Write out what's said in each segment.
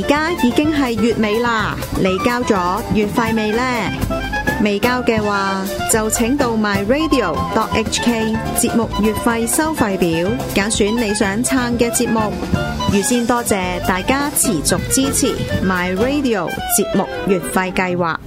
家已經係月尾啦，你交咗月費未呢？未交嘅話，就請到 myradio.hk 節目月費收費表，揀選你想撐嘅節目。預先多謝大家持續支持 myradio 節目月費計劃。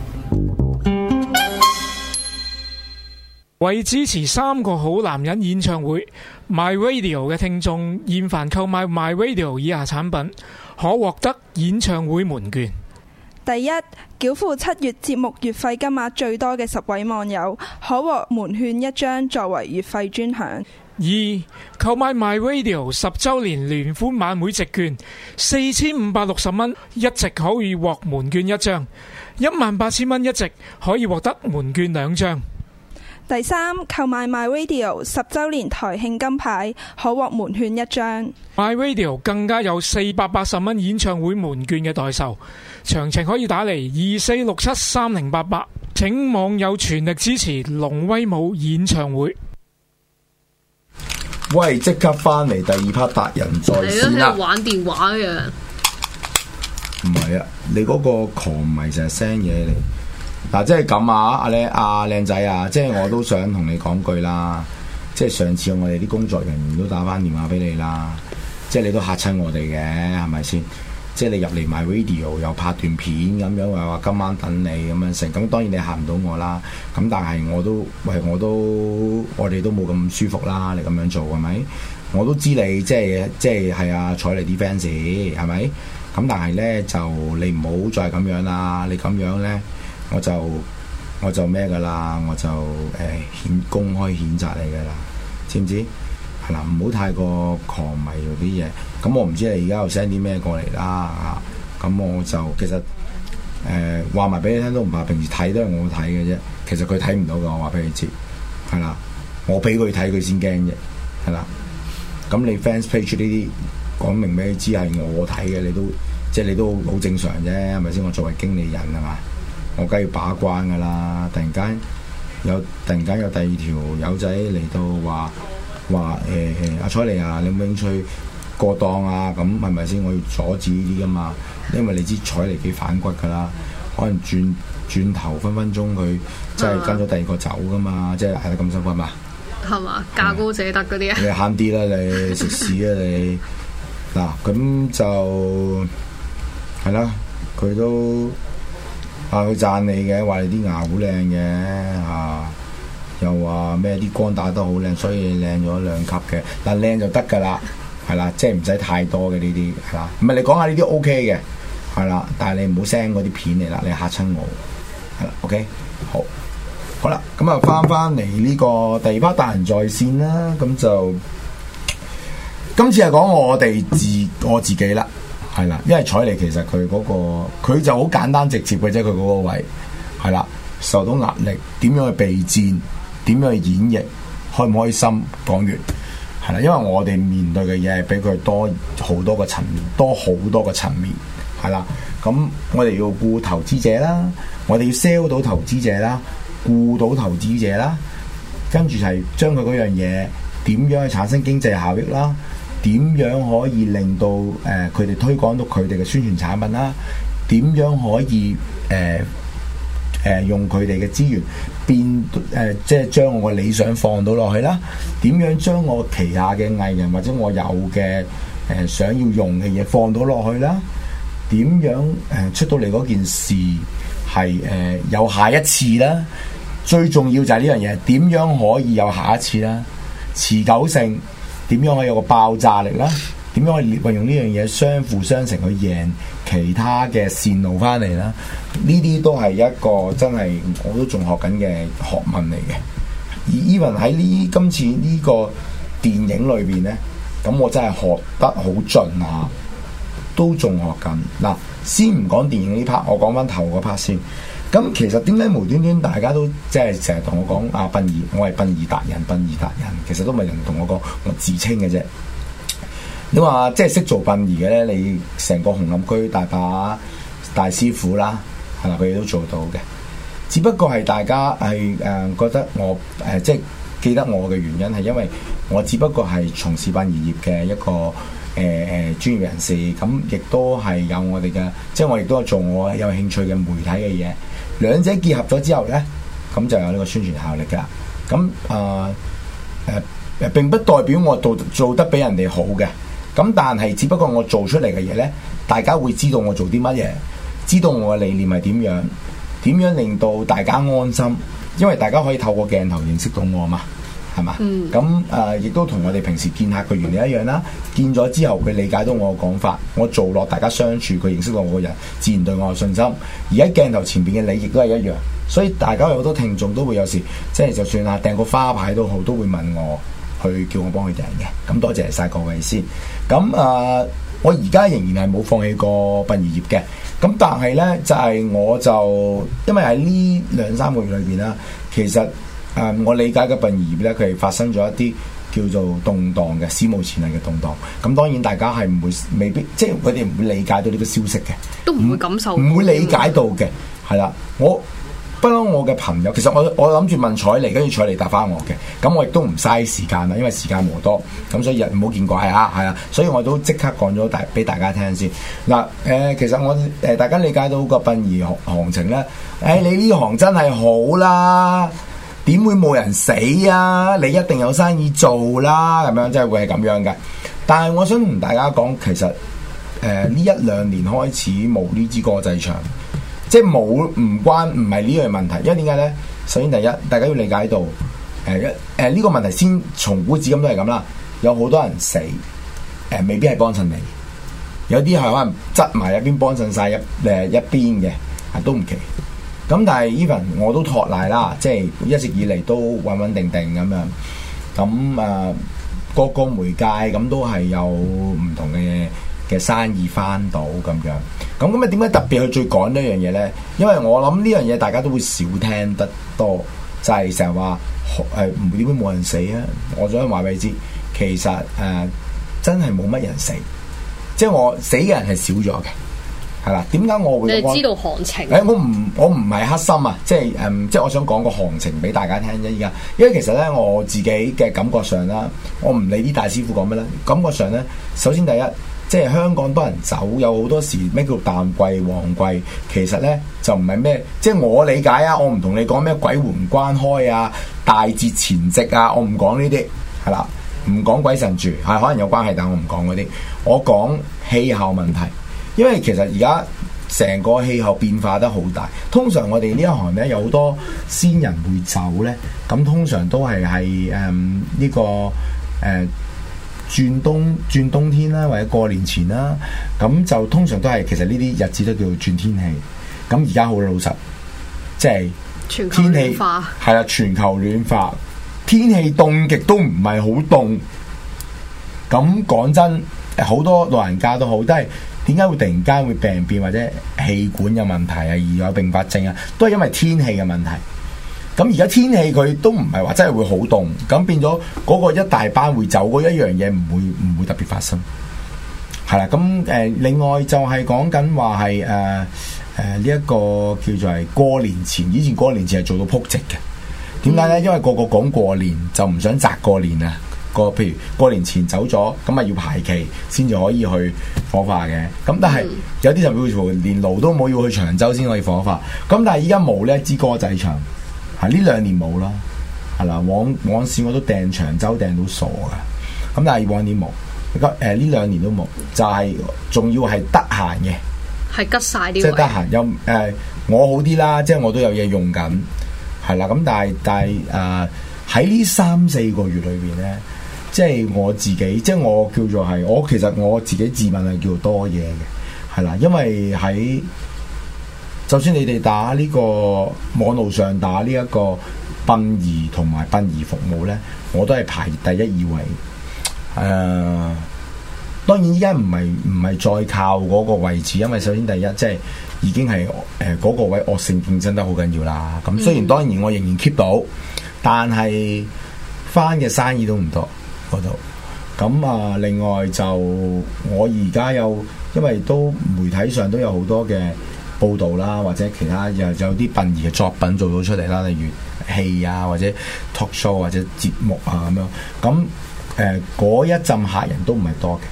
為支持三個好男人演唱會 myradio 嘅聽眾，現凡購買 myradio 以下產品，可獲得演唱會門券。 第一，繳付7月節目月費金額最多嘅10位網友，可獲門券1張作為月費專享。 2. 購買 myradio 10周年聯歡晚會席券，4560蚊一席可以獲門券1張，18000蚊一席可以獲得門券2張。 第三，購買 myradio 10周年台慶金牌，可獲門券1張。 myradio 更加有480蚊演唱會門券嘅代售，詳情可以打嚟24673088，請網友全力支持龍威武演唱會。 喂，即刻翻嚟第二 part 達仁在線啦！ 玩電話嘅， 唔係啊，你嗰個狂迷成日 send 嘢嚟。嗱，即係咁啊，阿靚仔啊，即係我都想同你講句啦，即係上次我哋啲工作人員都打翻電話俾你啦，即係你都嚇親我哋嘅，係咪先？即係你入嚟myradio又拍段片咁樣話今晚等你咁樣成，咁當然你嚇唔到我啦。咁但係我哋都冇咁舒服啦。你咁樣做係咪？我都知你即係啊采妮啲 fans 係咪？咁但係咧就你唔好再咁樣啦。你咁樣咧我就咩㗎啦？我就公開譴責你㗎啦，知唔知？係啦，唔好太過狂迷嗰啲嘢。咁我唔知你而家又 send 啲咩過嚟啦。咁我就其實話埋俾你聽都唔怕，平時睇都係我睇嘅啫。其實佢睇唔到㗎，我話俾你知。係啦，我俾佢睇佢先驚啫。係啦，咁你 fans page 呢啲講明俾你知係我睇嘅，你都好正常啫，係咪先？我作為經理人係嘛，我梗係要把關㗎啦。突然間有第二條友仔嚟到話阿采妮啊，你有冇興趣過檔啊？咁係咪先？我要阻止呢啲㗎嘛，因為你知采妮幾反骨㗎啦，可能轉頭分鐘佢真係跟咗第二個走㗎嘛，即係係咁辛苦嘛？係嘛？ 價高者得嗰啲啊！ 你慳啲啦，你食屎啊你！嗱咁就係啦，佢都佢讚你嘅，話你啲牙好靚嘅嚇。又話咩啲光打得好靚，所以靚咗2級嘅。嗱，靚就得㗎啦，係啦，即係唔使太多嘅呢啲係啦。唔係你講下呢啲 OK 嘅，係啦，但係你唔好 send 嗰啲片嚟啦，你嚇親我係啦。OK，好啦，咁啊翻嚟呢個第二 part 達仁在線啦。咁就今次係講我自己啦，係啦，因為采妮其實佢佢就好簡單直接嘅啫，佢嗰個位係啦，受到壓力點樣去備戰？點樣去演繹？開唔開心？講完係啦，因為我哋面對嘅嘢係比佢多好多個層面，多好多個層面係啦。咁我哋要顧投資者啦，我哋要 sell 到投資者啦，顧到投資者啦，跟住係將佢嗰樣嘢點樣去產生經濟效益啦，點樣可以令到佢哋推廣到佢哋嘅宣傳產品啦，點樣可以用佢哋嘅資源即係將我嘅理想放到落去啦。點樣將我旗下嘅藝人或者我有嘅想要用嘅嘢放到落去啦？點樣出到嚟嗰件事係有下一次啦？最重要就係呢樣嘢，點樣可以有下一次啦？持久性點樣可以有個爆炸力啦？點樣可以運用呢樣嘢相輔相成去贏其他嘅線路翻嚟啦？呢啲都係一個真係我都仲學緊嘅學問嚟嘅。而 even 喺今次呢個電影裏邊呢，咁我真係學得好盡啊，都仲學緊。嗱，先唔講電影呢 part，我講翻頭嗰 part 先。咁其實點解無端端大家都即係成日同我講啊，殯儀，我係殯儀達人，其實都唔係人同我講，我自稱嘅啫。你話即係識做殯儀嘅咧，你成個紅磡區大把大師傅啦，係啦，佢哋都做到嘅。只不過係大家係覺得我即係記得我嘅原因係因為我只不過係從事殯儀業嘅一個專業人士，咁亦都係有我哋嘅，即係我亦都係做我有興趣嘅媒體嘅嘢，兩者結合咗之後咧，咁就有呢個宣傳效力㗎。咁並不代表我做得比人哋好嘅，咁但係只不過我做出嚟嘅嘢咧，大家會知道我做啲乜嘢，知道我嘅理念係點樣令到大家安心，因為大家可以透過鏡頭認識到我嘛。係嘛？咁亦都同我哋平時見客嘅原理一樣啦。見咗之後，佢理解到我嘅講法，我做落大家相處，佢認識到我個人，自然對我有信心。而喺鏡頭前邊嘅你，亦都係一樣。所以大家有好多聽眾都會有時，即係就算訂個花牌都好，都會問我去叫我幫佢訂嘅。咁多謝晒各位先。咁我而家仍然係冇放棄過殯儀業嘅。咁但係呢，就係我就因為喺呢2-3個月裏邊啦，其實。我理解嘅殯儀業咧，佢係發生咗一啲叫做動盪嘅史無前例嘅動盪。咁當然大家係未必，即係佢哋唔會理解到呢個消息嘅， 都唔會感受， 唔會理解到嘅。係啦，我不嬲我嘅朋友，其實我諗住問彩妮，跟住彩妮答翻我嘅。咁我亦都唔嘥時間啦，因為時間無多。咁所以唔好見怪啊，係啊。所以我都即刻講咗俾大家聽先。嗱，其實我大家理解到個殯儀行情咧，你呢行真係好啦。點會冇人死啊？你一定有生意做啦，咁樣即係會係咁樣嘅。但係我想同大家講，其實呢1-2年開始冇呢支歌仔唱，即係冇唔係呢樣問題。因為點解呢？首先第一，大家要理解到呢個問題先從古至今都係咁啦。有好多人死，未必係幫襯你，有啲係可能側埋一邊幫襯晒一邊嘅，都唔奇。咁但係 even 我都托賴啦，即係一直以嚟都穩定咁樣。咁個媒介咁都係有唔同嘅生意翻到咁樣。咁點解特別去最講呢樣嘢呢？因為我諗呢樣嘢大家都會少聽得多，就係成日話唔會點會冇人死啊！我想話俾你知，其實真係冇乜人死，即係我死嘅人係少咗嘅。係啦，點解我會？ 你知道行情？ 我唔係黑心啊，即係我想講個行情俾大家聽啫。依家，因為其實咧我自己嘅感覺上啦，我唔理啲大師傅講咩啦。感覺上咧，首先第一，即係香港多人走，有好多時咩叫淡季、旺季，其實咧就唔係咩，即係我理解啊。我唔同你講咩鬼門關開啊、大節前夕啊，我唔講呢啲，係啦，唔講鬼神住，係可能有關係，但我唔講嗰啲，我講氣候問題。因為其實而家成個氣候變化得好大，通常我哋呢一行咧有好多先人會走咧，咁通常都係呢個轉冬天啦，或者過年前啦，咁就通常都係其實呢啲日子都叫做轉天氣。咁而家好老實，即係天氣係啦，全球暖化，天氣凍極都唔係好凍。咁講真，好多老人家都好，都係。點解會突然間會病變或者氣管有問題啊，而有併發症啊，都係因為天氣嘅問題。咁而家天氣佢都唔係話真係會好凍，咁變咗嗰個一大班會走嗰一樣嘢唔會特別發生。係啦，咁另外就係講緊話係呢一個叫做係過年前，以前過年前係做到撲直嘅。點解呢？因為個講過年就唔想擲過年啊。譬如過年前走咗，咁咪要排期先至可以去火化嘅。咁但係有啲就會連爐都冇，要去長洲先可以火化。咁但係依家冇呢支歌仔唱，係呢2年冇啦，係啦。往時我都訂長洲訂到傻噶，咁但係往年冇。呢2年都冇，就係仲要係得閒嘅，係吉晒啲位，即係得閒有我好啲啦，即係我都有嘢用緊，係啦。咁但係喺呢3-4個月裏邊咧。即係我自己，即係我叫做係其實我自己自問係叫做多嘢嘅，係啦，因為就算你哋打呢個網絡上打呢一個殯儀同埋殯儀服務咧，我都係排第1、2位。當然依家唔係再靠嗰個位置，因為首先第一即係已經係嗰個位惡性競爭得好緊要啦。咁雖然當然我仍然 keep 到，但係翻嘅生意都唔多。嗰度咁另外就我而家因為都媒體上都有好多嘅報導啦，或者其他又有啲殯儀嘅作品做到出嚟啦，例如戲啊，或者 talk show 或者節目啊咁樣。咁嗰一陣客人都唔係多嘅，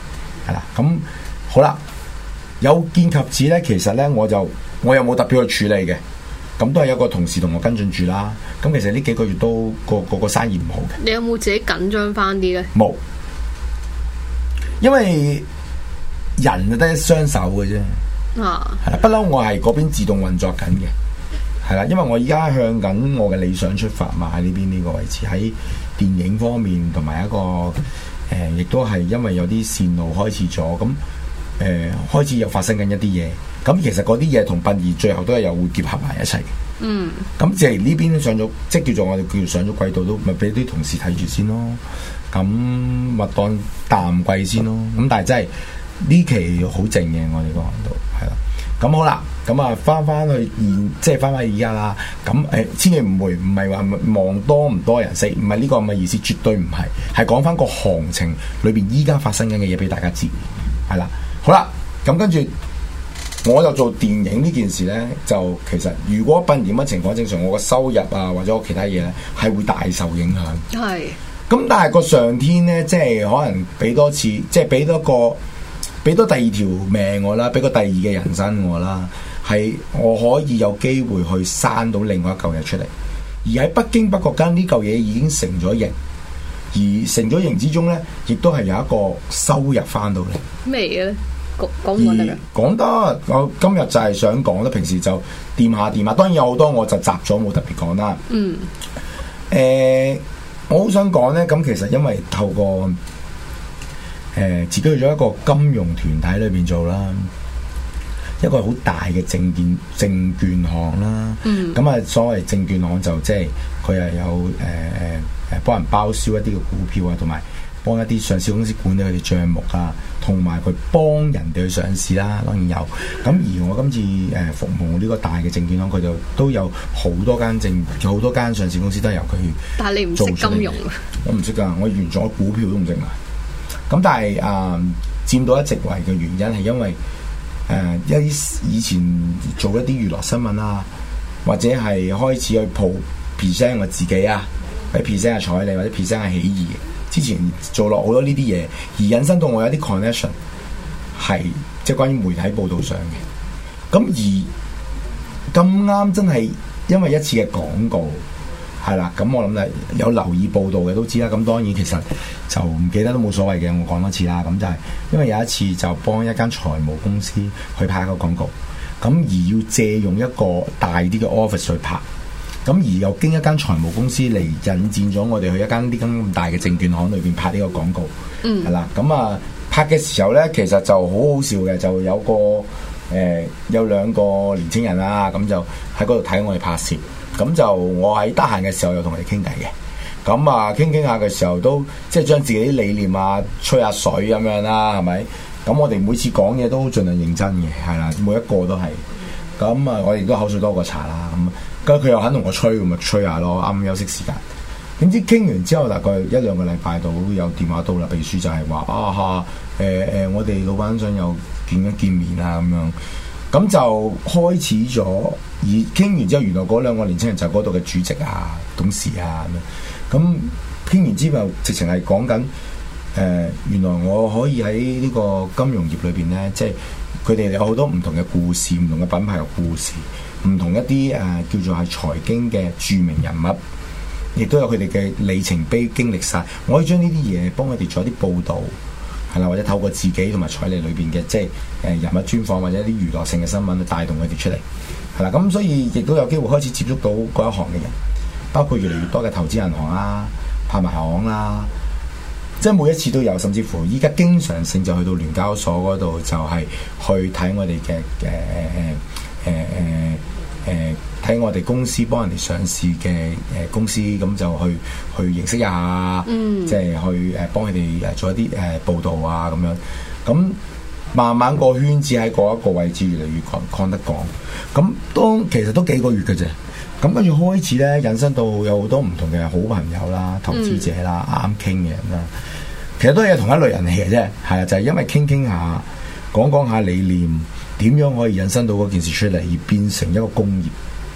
係啦。咁好啦，有見及此咧，其實咧我又冇特別去處理嘅，咁都係有個同事同我跟進住啦。咁其實呢幾個月都個生意唔好嘅。 你有冇自己緊張翻啲咧？ 冇，因為人就得一雙手嘅啫。 啊， 係啦，不嬲我係嗰邊自動運作緊嘅，係啦，因為我而家向緊我嘅理想出發嘛，喺呢邊呢個位置，喺電影方面同埋一個亦都係因為有啲線路開始咗，咁開始又發生緊一啲嘢，咁其實嗰啲嘢同殯儀最後都係又會結合埋一齊嘅。 嗯， 咁即係呢邊上咗，即係叫做我哋叫做上咗軌道都咪俾啲同事睇住先咯，咁咪當淡季先咯，咁但係真係呢期好靜嘅，我哋個行度係啦。咁好啦，咁啊翻去即係翻而家啦。咁千祈唔係話望多唔多人識，唔係呢個咁嘅意思，絕對唔係，係講翻個行情裏邊依家發生緊嘅嘢俾大家知，係啦。好啦，咁跟住我就做電影呢件事呢，就其實如果殯儀乜情況正常，我個收入啊或者我其他嘢呢係會大受影響。 係。 咁但係個上天呢，即係可能俾多次，即係俾多第二條命我啦，俾個第二嘅人生我啦，係我可以有機會去生到另外一嚿嘢出嚟。而喺不經不覺間，呢嚿嘢已經成咗形，而成咗形之中呢，亦都係有一個收入翻到嚟。 咩嘢咧？講唔講得㗎？ 講得，我今日就係想講啦。平時就掂下，當然有好多我就雜咗冇特別講啦。 嗯。 我好想講呢，咁其實因為透過自己去咗一個金融團體裏邊做啦，一個好大嘅證券行啦。咁啊，所謂證券行就即係佢係有幫人包銷一啲嘅股票啊，同埋幫一啲上市公司管理佢哋賬目啊，同埋佢幫人哋去上市啦，當然有。咁而我今次服務呢個大嘅證券行，佢就都有好多間上市公司都係由佢。但係你唔識金融啊？我唔識㗎，我完全我股票都唔識啊。咁但係佔到一席位嘅原因係因為一啲以前做一啲娛樂新聞啊，或者係開始去present 我自己啊，或者 present 阿彩莉，或者 present 阿喜兒。之前做落好多呢啲嘢，而引申到我有啲 connection 係即係關於媒體報導上嘅。咁而咁啱真係因為一次嘅廣告係啦，咁我諗係有留意報導嘅都知啦。咁當然其實就唔記得都冇所謂嘅，我講多次啦。咁就係因為有一次就幫一間財務公司去拍一個廣告，咁而要借用一個大啲嘅 office 去拍。咁而又經一間財務公司嚟引薦咗我哋去一間呢間咁大嘅證券行裏邊拍呢個廣告，係啦。咁啊拍嘅時候呢，其實就好好笑嘅，就有兩個年青人啦，咁就喺嗰度睇我哋拍攝。咁就我喺得閒嘅時候又同佢哋傾偈嘅。咁啊傾下嘅時候都即係將自己啲理念啊吹下水咁樣啦，係咪？咁我哋每次講嘢都盡量認真嘅，係啦，每一個都係。咁啊我哋都口水多過茶啦，咁佢又肯同我吹，咁咪吹下咯。啱休息時間，點知傾完之後大概1-2個禮拜度有電話到啦，秘書就係話我哋老闆想又見一見面啊咁樣，咁就開始咗。而傾完之後，原來嗰2個年輕人就係嗰度嘅主席啊、董事啊咁。咁傾完之後，直情係講緊原來我可以喺呢個金融業裏邊咧，即係佢哋有好多唔同嘅故事，唔同嘅品牌嘅故事。唔同一啲叫做係財經嘅著名人物，亦都有佢哋嘅里程碑經歷晒。我可以將呢啲嘢幫佢哋做一啲報導，係啦，或者透過自己同埋彩莉裏邊嘅即係人物專訪或者一啲娛樂性嘅新聞去帶動佢哋出嚟，係啦。咁所以亦都有機會開始接觸到嗰一行嘅人，包括越嚟越多嘅投資銀行啦、拍賣行啦，即係每一次都有，甚至乎依家經常性就去到聯交所嗰度，就係去睇我哋嘅睇我哋公司幫人哋上市嘅公司，咁就去認識一下，即係去幫佢哋做一啲報導啊咁樣。咁慢慢個圈子喺嗰一個位置越嚟越擴得廣。咁其實都幾個月嘅啫。咁跟住開始咧，引申到有好多唔同嘅好朋友啦、投資者啦、啱傾嘅人啦。其實都係同一類人嚟嘅啫，係啊，就係因為傾下，講下理念。點樣可以引申到嗰件事出嚟，而變成一個工業？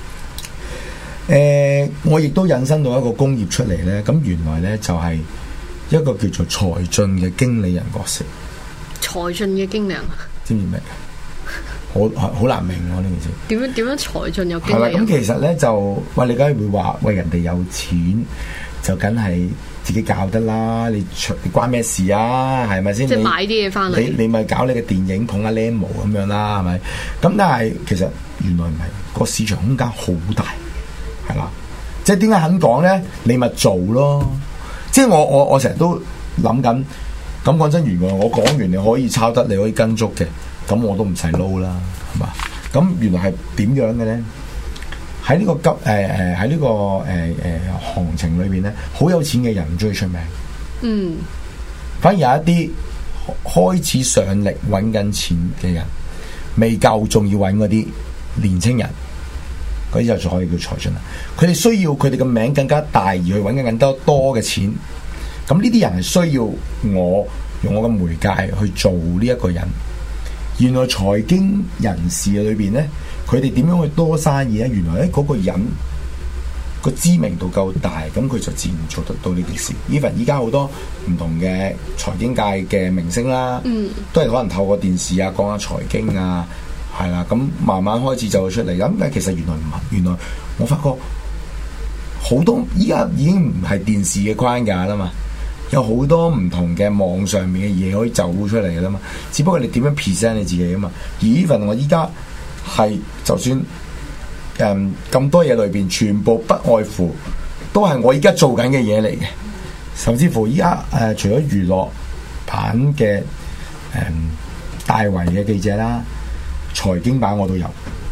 我亦都引申到一個工業出嚟呢。咁原來呢，就係一個叫做財進嘅經理人角色。 財進嘅經歷啊？ 知唔知咩？好難明喎呢件事。 點樣財進有經係啦， 歷啊？ 咁其實咧就喂，你梗係會話喂，人哋有錢就梗係自己搞得啦，你關咩事啊？係咪先？ 即係買啲嘢翻嚟， 你咪搞你嘅電影捧下 Lemo 咁樣啦，係咪？咁但係其實原來唔係，個市場空間好大，係啦。即係點解肯講咧？你咪做咯。即係我成日都諗緊。咁講真，原來我講完你可以抄得，你可以跟足嘅，咁我都唔使撈啦，係嘛？咁原來係點樣嘅咧？喺呢個喺呢個行情裏邊咧，好有錢嘅人唔中意出名，反而有一啲開始上力揾緊錢嘅人，未夠，仲要揾嗰啲年青人，嗰啲就可以叫財進啦。佢哋需要佢哋嘅名更加大，而去揾緊更多嘅錢。咁呢啲人係需要我用我嘅媒介去做呢一個人。原來財經人士裏邊呢，佢哋點樣去多生意呢？原來嗰個人個知名度夠大，咁佢就自然做得到呢件事。even 依家好多唔同嘅財經界嘅明星啦，都係可能透過電視啊講下財經啊，係啦，咁慢慢開始就會出嚟。咁但係其實原來唔係，原來我發覺好多依家已經唔係電視嘅框架啦嘛。有好多唔同嘅網上面嘅嘢可以走出嚟嘅啦嘛，只不過你點樣 present 你自己啊嘛。而 even 我依家係就算咁多嘢裏邊，全部不外乎都係我依家做緊嘅嘢嚟嘅。甚至乎依家除咗娛樂版嘅大圍嘅記者啦，財經版我都有，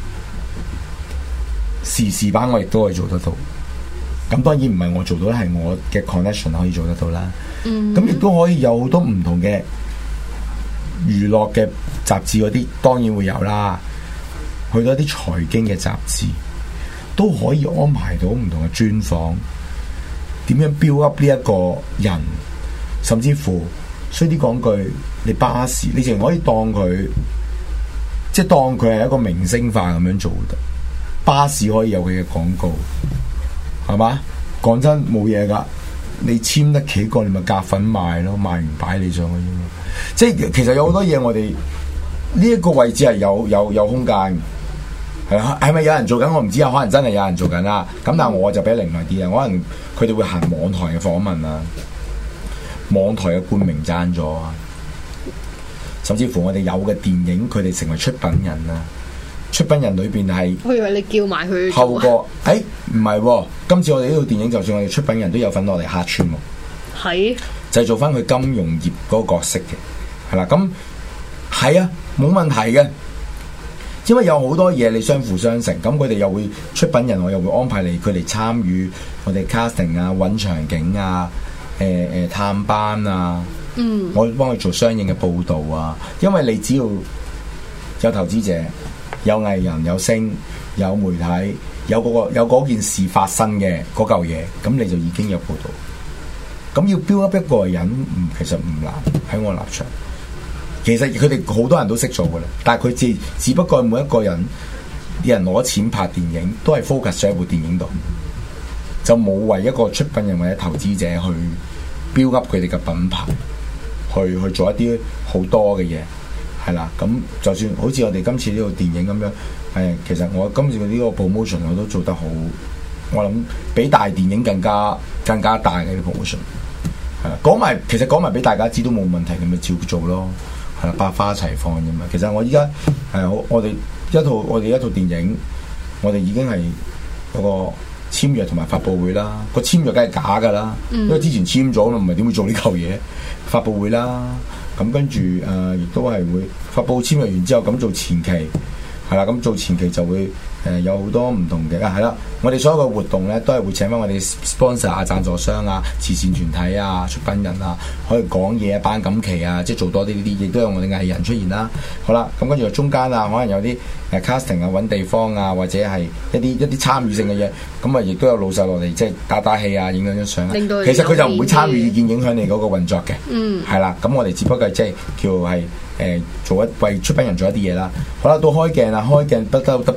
時事版我亦都可以做得到。咁當然唔係我做到，係我嘅 connection 可以做得到啦。咁亦都可以有好多唔同嘅娛樂嘅雜誌嗰啲，當然會有啦。去到一啲財經嘅雜誌，都可以安排到唔同嘅專訪，點樣 build up 呢一個人，甚至乎衰啲講句，你巴士，你淨可以當佢，即係當佢係一個明星化咁樣做得。巴士可以有佢嘅廣告。係嘛？講真冇嘢噶，你簽得幾個，你咪夾份賣咯，賣完擺你上去啫嘛。即係其實有好多嘢，我哋呢一個位置係有空間，係咪有人做緊？我唔知啊，可能真係有人做緊啦。咁但係我就比較另類啲啊，可能佢哋會行網台嘅訪問啊，網台嘅冠名贊助啊，甚至乎我哋有嘅電影，佢哋成為出品人啊。出品人裏邊係，我以為你叫埋佢透過，唔係，今次我哋呢套電影，就算我哋出品人都有份落嚟客串喎，係就係做翻佢金融業嗰個角色嘅，係啦，咁係啊，冇問題嘅，因為有好多嘢你相輔相成，咁佢哋又會出品人，我又會安排嚟佢哋參與我哋 casting 啊、揾場景啊、探班啊，我會幫佢做相應嘅報導啊，因為你只要有投資者。有藝人、有星、有媒體、有嗰件事發生嘅嗰嚿嘢，咁你就已經有報導。咁要 build up 一個人，其實唔難喺我立場。其實佢哋好多人都識做噶啦，但係佢只不過每一個人啲人攞錢拍電影，都係 focus 喺一部電影度，就冇為一個出品人或者投資者去 build up 佢哋嘅品牌，去做一啲好多嘅嘢。係啦，咁就算好似我哋今次呢套電影咁樣，其實我今次呢個 promotion 我都做得好，我諗比大電影更加大嘅啲 promotion。係啦，其實講埋俾大家知都冇問題，你咪照做咯。係啦，百花齊放啫嘛。其實我依家我哋一套電影，我哋已經係嗰個簽約同埋發佈會啦。個簽約梗係假㗎啦，因為之前簽咗啦，唔係點會做呢嚿嘢？發佈會啦。咁跟住亦都係會發佈簽約完之後，咁做前期係啦，咁做前期就會有好多唔同嘅係啦。我哋所有嘅活動咧，都係會請翻我哋 sponsor 啊、贊助商啊、慈善團體啊、出品人啊，可以講嘢啊、頒錦旗啊，即係做多啲呢啲，亦都有我哋藝人出現啦。好啦，咁跟住中間啊，可能有啲casting 啊、揾地方啊，或者係一啲參與性嘅嘢，咁啊亦都有老細落嚟，即係打氣啊、影兩張相啊。其實佢就唔會參與意見影響你嗰個運作嘅，係啦。咁我哋只不過係即係叫係為出品人做一啲嘢啦。好啦，到開鏡啦，開鏡不得半個鐘，因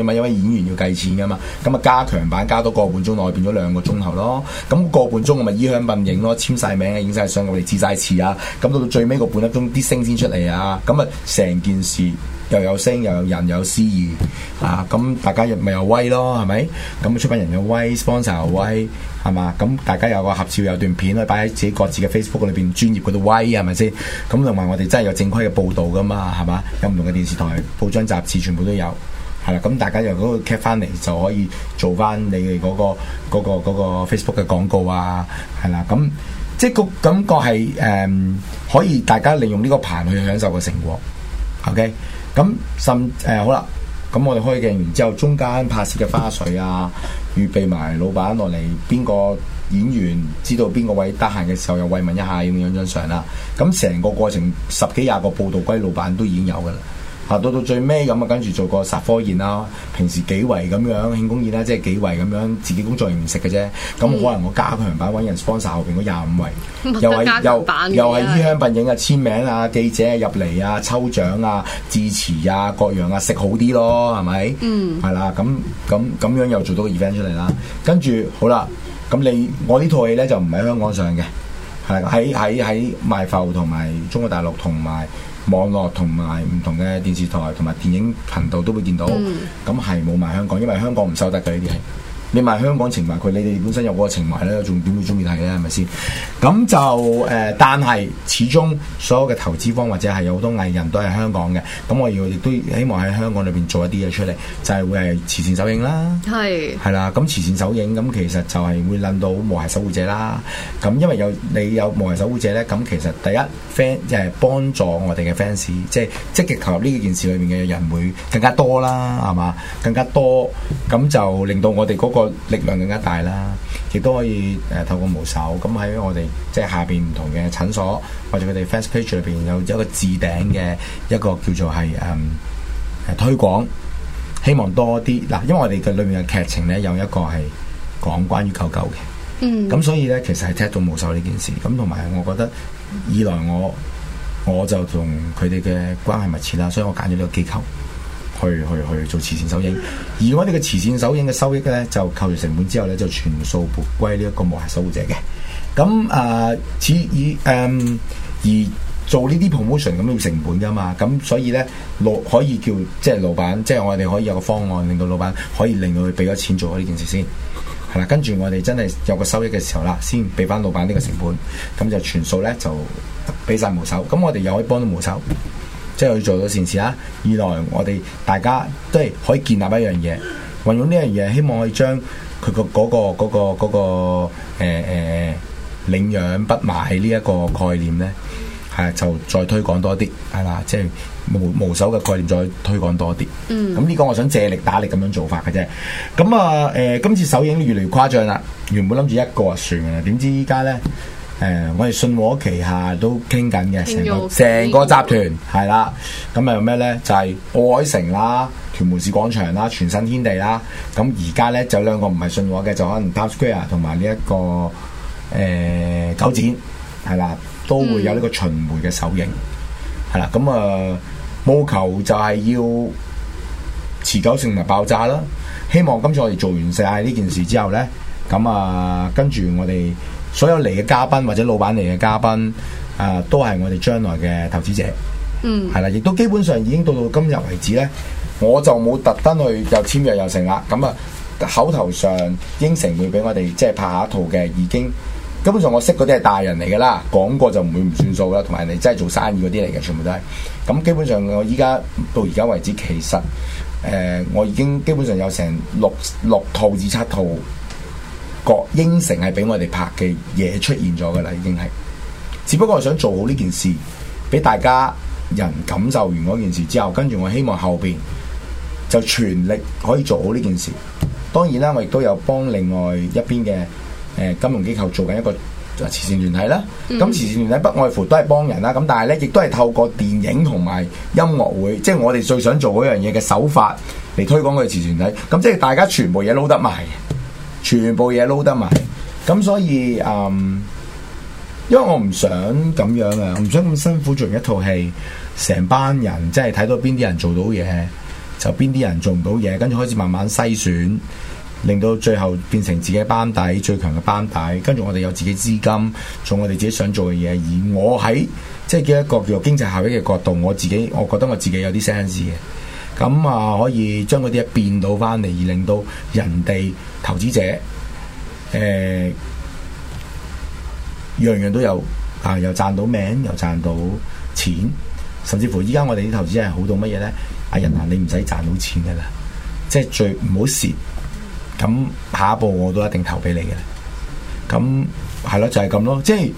啫嘛，因為演員要計錢噶嘛，咁啊加強版加多個半鐘，內變咗2個鐘頭咯。咁個半鐘我咪衣香鬢影咯，簽晒名啊，影晒相，我哋致晒詞啊。咁到最尾個半粒鐘啲聲先出嚟啊。咁啊成件事又有聲又有人又有詩意啊。咁大家咪有威咯，係咪？咁出品人有威 ，sponsor 有威，係嘛？咁大家有個合照有段片可以擺喺自己各自嘅 Facebook 裏邊專業嗰度威，係咪先？咁同埋我哋真係有正規嘅報導噶嘛，係嘛？有唔同嘅電視台、報章、雜誌全部都有，係啦。咁大家由嗰個 cap 翻嚟就可以做翻你哋嗰個 Facebook 嘅廣告啊，係啦。咁即係個感覺係可以大家利用呢個棚去享受個成果。OK， 咁好啦。咁我哋開鏡完之後，中間拍攝嘅花絮啊，預備埋老闆落嚟，邊個演員知道邊個位得閒嘅時候，又慰問一下，影張相啦。咁成個過程10幾20個報導歸老闆都已經有㗎啦。到最尾咁啊，跟住做個殺科宴啦。平時幾圍咁樣慶功宴啦，即係幾圍咁樣，自己工作人員唔食嘅啫。咁可能我加強版揾人 sponsor 後邊嗰25圍，又係衣香鬢影啊、簽名啊、記者入嚟啊、抽獎啊、致辭啊各樣啊，食好啲咯，係咪？係啦，咁樣又做到個 event 出嚟啦。跟住好啦，咁我呢套戲咧就唔喺香港上嘅，係喺賣埠同埋中國大陸同埋網絡同埋唔同嘅電視台同埋電影頻道都會見到，咁係冇賣香港，因為香港唔收得嘅呢啲戲。你賣香港情懷，你哋本身有嗰個情懷咧，仲點會中意睇咧？係咪先？咁就但係始終所有嘅投資方或者係有好多藝人都係香港嘅，咁我亦都希望喺香港裏邊做一啲嘢出嚟，就係會係慈善首映啦，係啦。咁慈善首映咁其實就係會諗到無涯守護者啦。咁因為你有無涯守護者咧，咁其實第一 fans 就係幫助我哋嘅 fans， 即係積極投入呢件事裏面嘅人會更加多啦，係嘛？更加多，咁就令到我哋嗰個力量更加大啦，亦都可以透過無手咁喺我哋即係下邊唔同嘅診所或者佢哋 fans page 裏邊有一個置頂嘅一個叫做係推廣，希望多啲嗱，因為我哋嘅裏面嘅劇情咧有一個係講關於狗狗嘅，咁所以咧其實係踢到無手呢件事，咁同埋我覺得二來我就同佢哋嘅關係密切啦，所以我揀咗呢個機構。去做慈善首映，而我哋嘅慈善首映嘅收益咧，就扣除成本之後咧，就全數撥歸呢一個無涯守護者嘅。咁而做呢啲 promotion 咁要成本噶嘛，咁所以咧可以叫即係老闆，即係我哋可以有個方案，令到老闆可以令到佢俾咗錢做咗呢件事先，係啦。跟住我哋真係有個收益嘅時候啦，先俾翻老闆呢個成本，咁就全數咧就俾晒無手，咁我哋又可以幫到無手。即係去做到善事啦。二來我哋大家都係可以建立一樣嘢，運用呢樣嘢，希望可以將佢嗰個領養不賣呢一個概念咧，就再推廣多啲，係啦，即係無手嘅概念再推廣多啲。咁呢個我想借力打力咁樣做法嘅啫。咁今次首映越嚟越誇張啦，原本諗住一個就算嘅啦，點知依家咧？我哋信和旗下都傾緊嘅，成個集團係啦。咁有咩咧？就係奧海城啦、屯門市廣場啦、全新天地啦。咁而家咧就兩個唔係信和嘅，就可能 Times Square 同埋呢一個九展係啦，都會有呢個巡迴嘅首映係啦。咁務求就係要持久性同埋爆炸啦。希望今次我哋做完晒呢件事之後咧，咁跟住我哋。所有嚟嘅嘉賓或者老闆嚟嘅嘉賓，都係我哋將來嘅投資者，係啦，亦都基本上已經到今日為止咧，我就冇特登去又簽約又成啦。咁口頭上應承會俾我哋即係拍下一套嘅，已經根本上我識嗰啲係大人嚟㗎啦，講過就唔會唔算數啦。同埋人哋真係做生意嗰啲嚟嘅，全部都係。咁基本上我依家到而家為止，其實我已經基本上有成六套至7套。個應承係俾我哋拍嘅嘢出現咗㗎啦，已經係，只不過我想做好呢件事，俾大家人感受完嗰件事之後，跟住我希望後邊就全力可以做好呢件事。當然啦，我亦都有幫另外一邊嘅金融機構做緊一個慈善團體啦。咁慈善團體不外乎都係幫人啦，咁但係咧亦都係透過電影同埋音樂會，即係我哋最想做嗰樣嘢嘅手法嚟推廣佢慈善團體。咁即係大家全部嘢撈得埋。全部嘢撈得埋，咁所以因為我唔想咁樣啊，我唔想咁辛苦做完一套戲，成班人即係睇到邊啲人做到嘢， 就邊啲人做唔到嘢，跟住開始慢慢篩選，令到最後變成自己班底最強嘅班底，跟住我哋有自己資金做我哋自己想做嘅嘢，而我喺即係一個叫做經濟效益嘅角度，我覺得我自己有啲 sense 嘅，咁啊可以將嗰啲嘢變到翻嚟，而令到人哋投資者樣樣都有啊，又賺到名，又賺到錢，甚至乎依家我哋啲投資係好到乜嘢呢？阿人啊，你唔使賺到錢噶啦，即係最唔好蝕，咁下一步我都一定投俾你嘅啦。咁係咯，就係咁咯，即係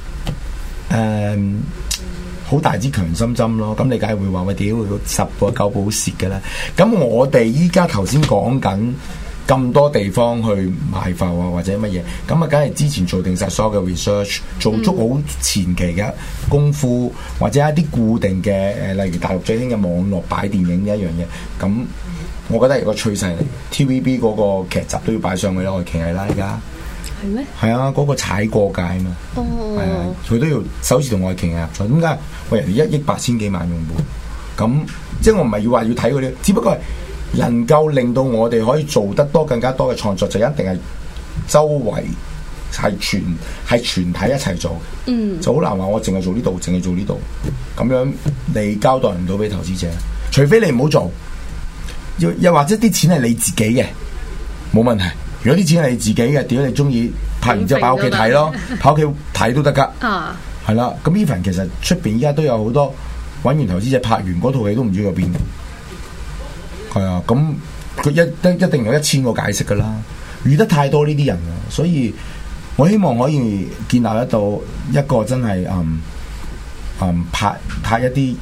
好大支強心針咯。咁你梗係會話喂，屌10個9個好蝕嘅啦。咁我哋依家頭先講緊咁多地方去賣埠啊，或者乜嘢，咁啊，梗係之前做定晒所有嘅 research， 做足好前期嘅功夫，或者一啲固定嘅例如大陸最興嘅網絡擺電影呢一樣嘢，咁我覺得係個趨勢嚟。TVB 嗰個劇集都要擺上去啦，愛奇藝啦，而家係咩？ 係啊，嗰個踩過界啊嘛，係啊，佢都要首次同愛奇藝合作。點解？喂，人哋1億8千幾萬用戶，咁即係我唔係要話要睇嗰啲，只不過係能夠令到我哋可以做得多更加多嘅創作，就一定係周圍係全體一齊做嘅，就好難話我淨係做呢度，淨係做呢度，咁樣你交代唔到俾投資者，除非你唔好做，又或者啲錢係你自己嘅，冇問題。如果啲錢係你自己嘅，屌你中意拍完之後擺屋企睇咯，拍屋企睇都得噶，係啦。咁 even 其實出邊依家都有好多揾完投資者拍完嗰套戲都唔知去邊。係啊，咁佢一定有1000個解釋噶啦，遇得太多呢啲人啊，所以我希望可以建立得到一個真係拍一啲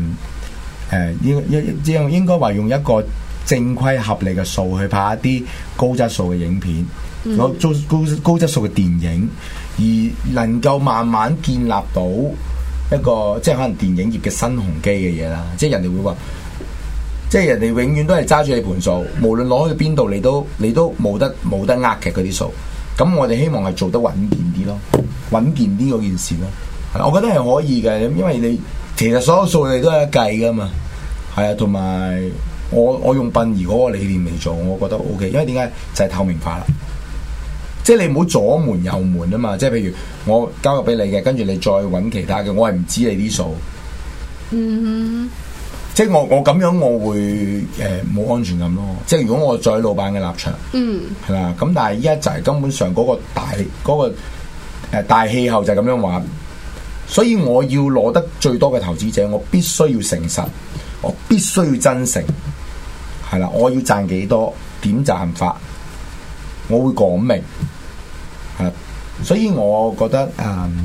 應該話用一個正規合理嘅數去拍一啲高質素嘅影片，高質素嘅電影，而能夠慢慢建立到一個即係可能電影業嘅新鴻基嘅嘢啦，即係人哋會話。即係人哋永遠都係揸住你盤數，無論攞去邊度，你都冇得呃嘅嗰啲數。咁我哋希望係做得穩健啲咯，穩健啲嗰件事咯。係，我覺得係可以嘅，因為你其實所有數你都係一計噶嘛。係啊，同埋我用殯儀嗰個理念嚟做，我覺得 OK。因為點解就係透明化啦，即係你唔好左瞞右瞞啊嘛。即係譬如我交咗俾你嘅，跟住你再揾其他嘅，我係唔知你啲數。即係我咁樣我會冇安全感咯。即係如果我在老闆嘅立場，係啦。咁但係依家就係根本上嗰個大氣候就係咁樣話，所以我要攞得最多嘅投資者，我必須要誠實，我必須要真誠，係啦。我要賺幾多，點賺法，我會講明，係啦。所以我覺得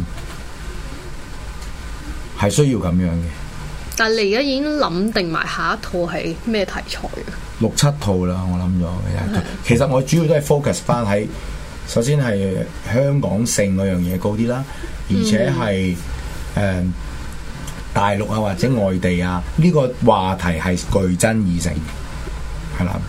係需要咁樣嘅。 但係你而家已經諗定埋下一套係咩題材嘅 ？6、7套啦，我諗咗。其實我主要都係 focus 翻喺，首先係香港性嗰樣嘢高啲啦，而且係大陸啊或者外地啊呢個話題係具爭議性，係啦。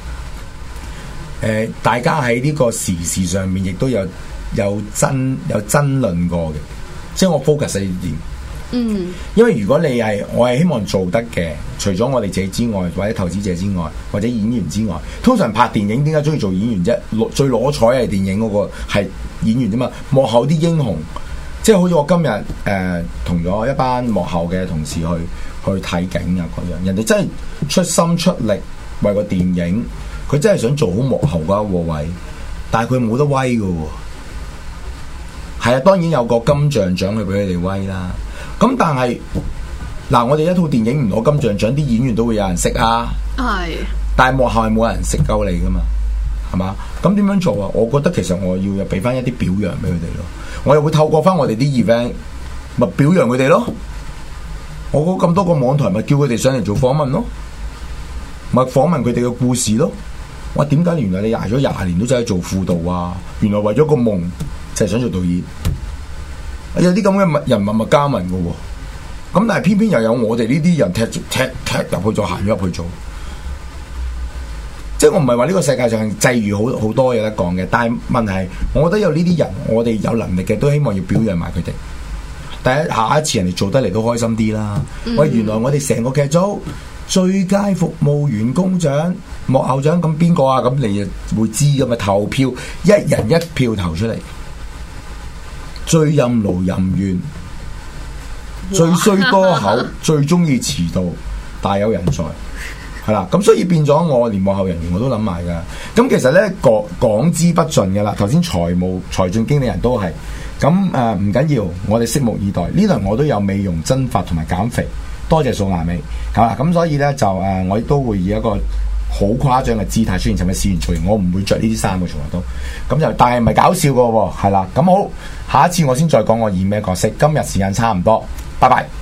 大家喺呢個時事上面亦都有爭論過嘅，即係我 focus 喺呢點。因為如果我係希望做得嘅，除咗我哋自己之外，或者投資者之外，或者演員之外，通常拍電影點解中意做演員啫？最攞彩係電影嗰個係演員啫嘛，幕後啲英雄，即係好似我今日同咗一班幕後嘅同事去睇景啊嗰樣，人哋真係出心出力為個電影，佢真係想做好幕後嗰一個位，但係佢冇得威㗎喎。係啊，當然有個金像獎去俾佢哋威啦。咁但係嗱，我哋一套電影唔攞金像獎，啲演員都會有人識啊。係，但係幕後係冇人識鳩你噶嘛，係嘛？咁點樣做啊？我覺得其實我要俾翻一啲表揚俾佢哋咯。我又會透過翻我哋啲 event，咪表揚佢哋咯。我估咁多個網台，咪叫佢哋上嚟做訪問咯，咪訪問佢哋嘅故事咯。我點解原來你捱咗20年都走去做輔導啊？原來為咗個夢就係想做導演。有啲咁嘅人物加盟嘅喎，咁但係偏偏又有我哋呢啲人踢入去，再行咗入去做。即係我唔係話呢個世界上際遇好多嘢得講嘅，但係問題係，我覺得有呢啲人，我哋有能力嘅都希望要表揚埋佢哋。下一次人哋做得嚟都開心啲啦。喂，原來我哋成個劇組最佳服務員工獎、幕後獎，咁邊個啊？咁你就會知㗎嘛？投票一人一票投出嚟，最任勞任怨、最衰多口、最中意遲到、大有人在。係啦，咁所以變咗我連幕後人員我都諗埋㗎。咁其實咧講之不盡㗎啦。頭先財政經理人都係咁唔緊要，我哋拭目以待。呢輪我都有美容增髮同埋減肥，多謝素顏美。咁所以咧就我亦都會以一個好誇張嘅姿態出現。尋日試完造型，我唔會着呢啲衫嘅，從來都咁就，但係唔係搞笑㗎喎。係啦，咁好，下一次我先再講我演咩角色。今日時間差唔多，拜拜。